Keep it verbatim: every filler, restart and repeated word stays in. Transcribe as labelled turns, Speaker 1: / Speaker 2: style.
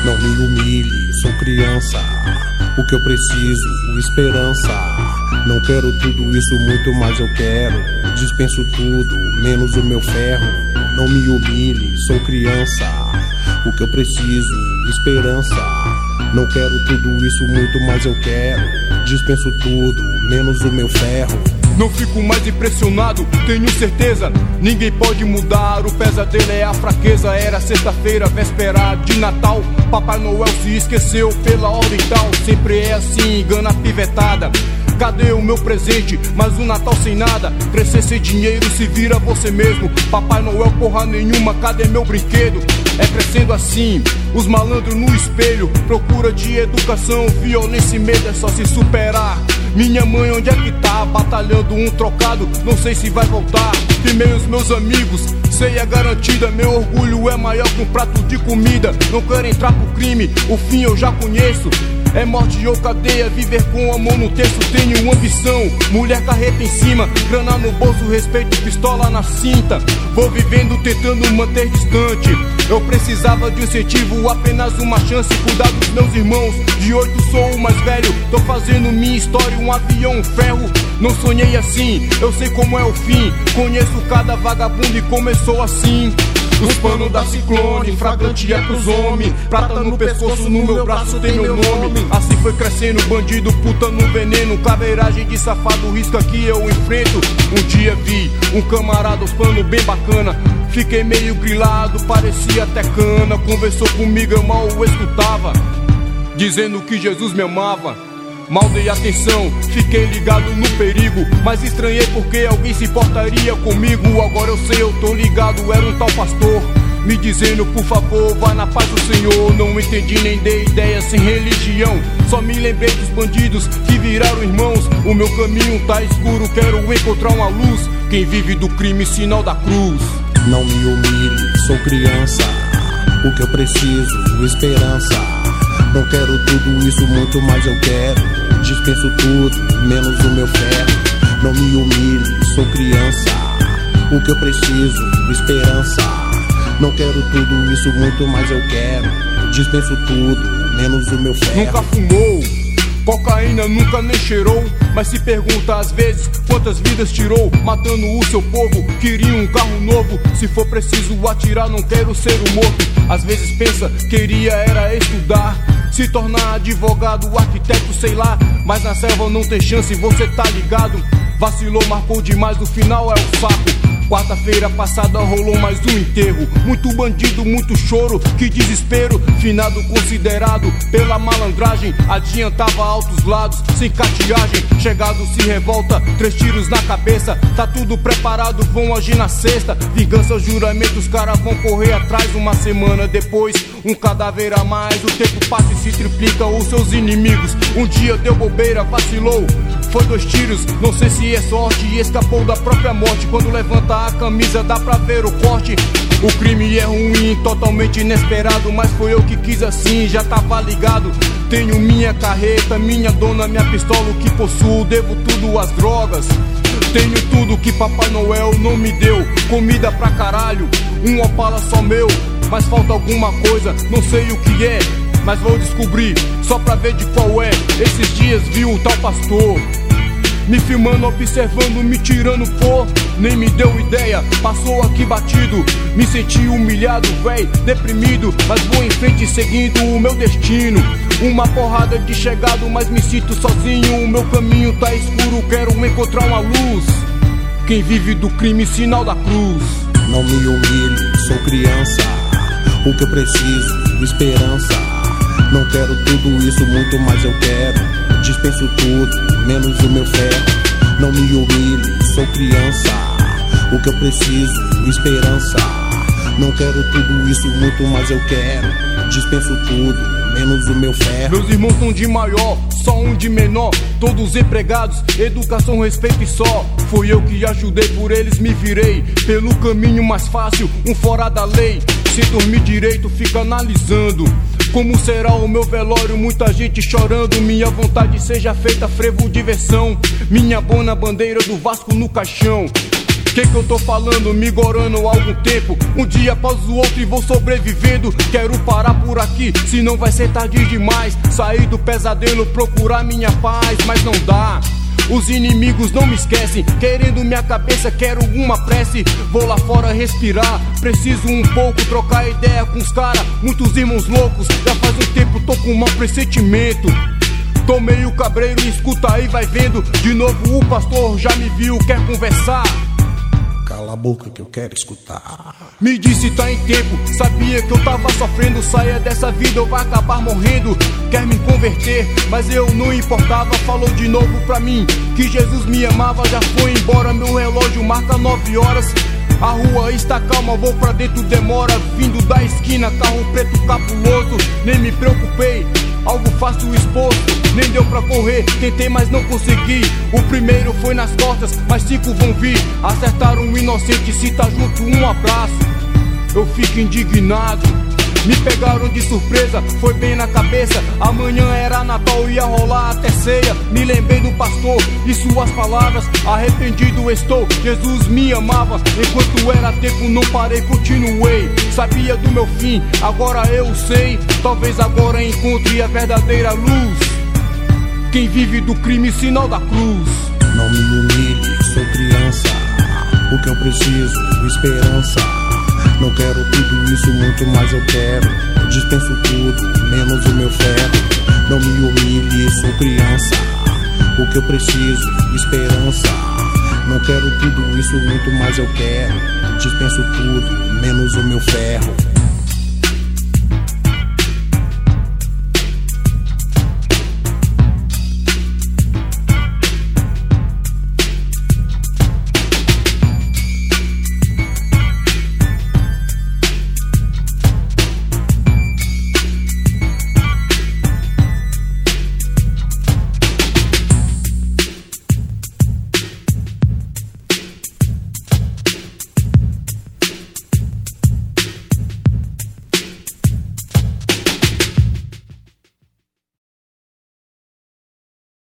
Speaker 1: Não me humilhe, sou criança. O que eu preciso, esperança. Não quero tudo isso, muito mais eu quero. Dispenso tudo, menos o meu ferro. Não me humilhe, sou criança. O que eu preciso, esperança. Não quero tudo isso, muito mais eu quero. Dispenso tudo, menos o meu ferro.
Speaker 2: Não fico mais impressionado, tenho certeza. Ninguém pode mudar, o pesadelo é a fraqueza. Era sexta-feira, véspera de Natal. Papai Noel se esqueceu pela ordem tal. Sempre é assim, engana a pivetada. Cadê o meu presente? Mas o Natal sem nada. Crescer sem dinheiro, se vira você mesmo. Papai Noel, porra nenhuma, cadê meu brinquedo? É crescendo assim, os malandros no espelho. Procura de educação, violência e medo é só se superar. Minha mãe onde é que tá? Batalhando um trocado, não sei se vai voltar. Firmei os meus amigos, ceia garantida. Meu orgulho é maior que um prato de comida. Não quero entrar pro crime, o fim eu já conheço. É morte ou cadeia, viver com amor no texto. Tenho ambição, mulher carreta em cima, grana no bolso, respeito, pistola na cinta. Vou vivendo tentando manter distante. Eu precisava de um incentivo, apenas uma chance. Cuidar dos meus irmãos, de oito sou o mais velho. Tô fazendo minha história, um avião, um ferro. Não sonhei assim, eu sei como é o fim. Conheço cada vagabundo e começou assim. Os panos da Ciclone, fragrante é pros homens. Prata no pescoço, no meu braço tem meu nome. Assim foi crescendo, bandido, puta no veneno. Caveiragem de safado, risca que eu enfrento. Um dia vi um camarada, os panos bem bacana. Fiquei meio grilado, parecia até cana. Conversou comigo, eu mal o escutava, dizendo que Jesus me amava. Mal dei atenção, fiquei ligado no perigo. Mas estranhei porque alguém se importaria comigo. Agora eu sei, eu tô ligado, era um tal pastor me dizendo, por favor, vá na paz do Senhor. Não entendi nem dei ideia, sem religião. Só me lembrei dos bandidos que viraram irmãos. O meu caminho tá escuro, quero encontrar uma luz. Quem vive do crime, sinal da cruz.
Speaker 1: Não me humilhe, sou criança. O que eu preciso, esperança. Não quero tudo isso, muito mais eu quero. Dispenso tudo, menos o meu ferro. Não me humilhe, sou criança. O que eu preciso, esperança. Não quero tudo isso, muito mais eu quero. Dispenso tudo, menos o meu ferro.
Speaker 2: Nunca fumou cocaína, nunca nem cheirou. Mas se pergunta às vezes quantas vidas tirou, matando o seu povo. Queria um carro novo, se for preciso atirar, não quero ser um morto. Às vezes pensa, queria era estudar, se tornar advogado, arquiteto, sei lá. Mas na selva não tem chance, você tá ligado. Vacilou, marcou demais, o final é o saco. Quarta-feira passada rolou mais um enterro. Muito bandido, muito choro, que desespero. Finado considerado pela malandragem. Adiantava altos lados, sem cateagem. Chegado se revolta, três tiros na cabeça. Tá tudo preparado, vão agir na sexta. Vingança, juramento, os caras vão correr atrás. Uma semana depois, um cadáver a mais. O tempo passa e se triplica os seus inimigos. Um dia deu bobeira, vacilou, foi dois tiros, não sei se é sorte. E escapou da própria morte. Quando levanta a camisa dá pra ver o corte. O crime é ruim, totalmente inesperado. Mas foi eu que quis assim, já tava ligado. Tenho minha carreta, minha dona, minha pistola. O que possuo, devo tudo às drogas. Tenho tudo que Papai Noel não me deu. Comida pra caralho, um Opala só meu. Mas falta alguma coisa, não sei o que é, mas vou descobrir, só pra ver de qual é. Esses dias vi o tal pastor me filmando, observando, me tirando pô. Nem me deu ideia, passou aqui batido. Me senti humilhado, véi, deprimido. Mas vou em frente seguindo o meu destino. Uma porrada de chegado, mas me sinto sozinho. O meu caminho tá escuro, quero encontrar uma luz. Quem vive do crime, sinal da cruz.
Speaker 1: Não me humilhe, sou criança. O que eu preciso, esperança. Não quero tudo isso, muito mais eu quero. Dispenso tudo, menos o meu ferro. Não me humilhe, sou criança. O que eu preciso, esperança. Não quero tudo isso, muito mais eu quero. Dispenso tudo, menos o meu ferro.
Speaker 2: Meus irmãos são de maior, só um de menor. Todos empregados, educação, respeito e só. Foi eu que ajudei, por eles me virei pelo caminho mais fácil, um fora da lei. Sem dormir direito, fica analisando como será o meu velório, muita gente chorando. Minha vontade seja feita frevo, diversão. Minha bona bandeira do Vasco no caixão. Que que eu tô falando, me gorando há algum tempo. Um dia após o outro e vou sobrevivendo. Quero parar por aqui, senão vai ser tarde demais. Sair do pesadelo, procurar minha paz, mas não dá. Os inimigos não me esquecem, querendo minha cabeça, quero uma prece. Vou lá fora respirar, preciso um pouco trocar ideia com os caras. Muitos irmãos loucos, já faz um tempo tô com um mau pressentimento. Tô meio cabreiro, escuta aí, vai vendo. De novo o pastor já me viu, quer conversar.
Speaker 1: Cala a boca que eu quero escutar.
Speaker 2: Me disse tá em tempo, sabia que eu tava sofrendo. Saia dessa vida ou vai acabar morrendo. Quer me converter, mas eu não importava. Falou de novo pra mim que Jesus me amava. Já foi embora, meu relógio marca nove horas. A rua está calma, vou pra dentro, demora. Vindo da esquina, carro preto capuloso. Nem me preocupei, algo fácil exposto. Nem deu pra correr, tentei mas não consegui. O primeiro foi nas costas, mas cinco vão vir. Acertaram um inocente, se tá junto um abraço. Eu fico indignado, me pegaram de surpresa, foi bem na cabeça. Amanhã era Natal, ia rolar até ceia. Me lembrei do pastor e suas palavras. Arrependido estou, Jesus me amava. Enquanto era tempo não parei, continuei. Sabia do meu fim, agora eu sei. Talvez agora encontre a verdadeira luz. Quem vive do crime, sinal da cruz.
Speaker 1: Não me humilhe, sou criança. O que eu preciso, esperança. Não quero tudo isso, muito mais eu quero. Dispenso tudo, menos o meu ferro. Não me humilhe, sou criança. O que eu preciso, esperança. Não quero tudo isso, muito mais eu quero. Dispenso tudo, menos o meu ferro.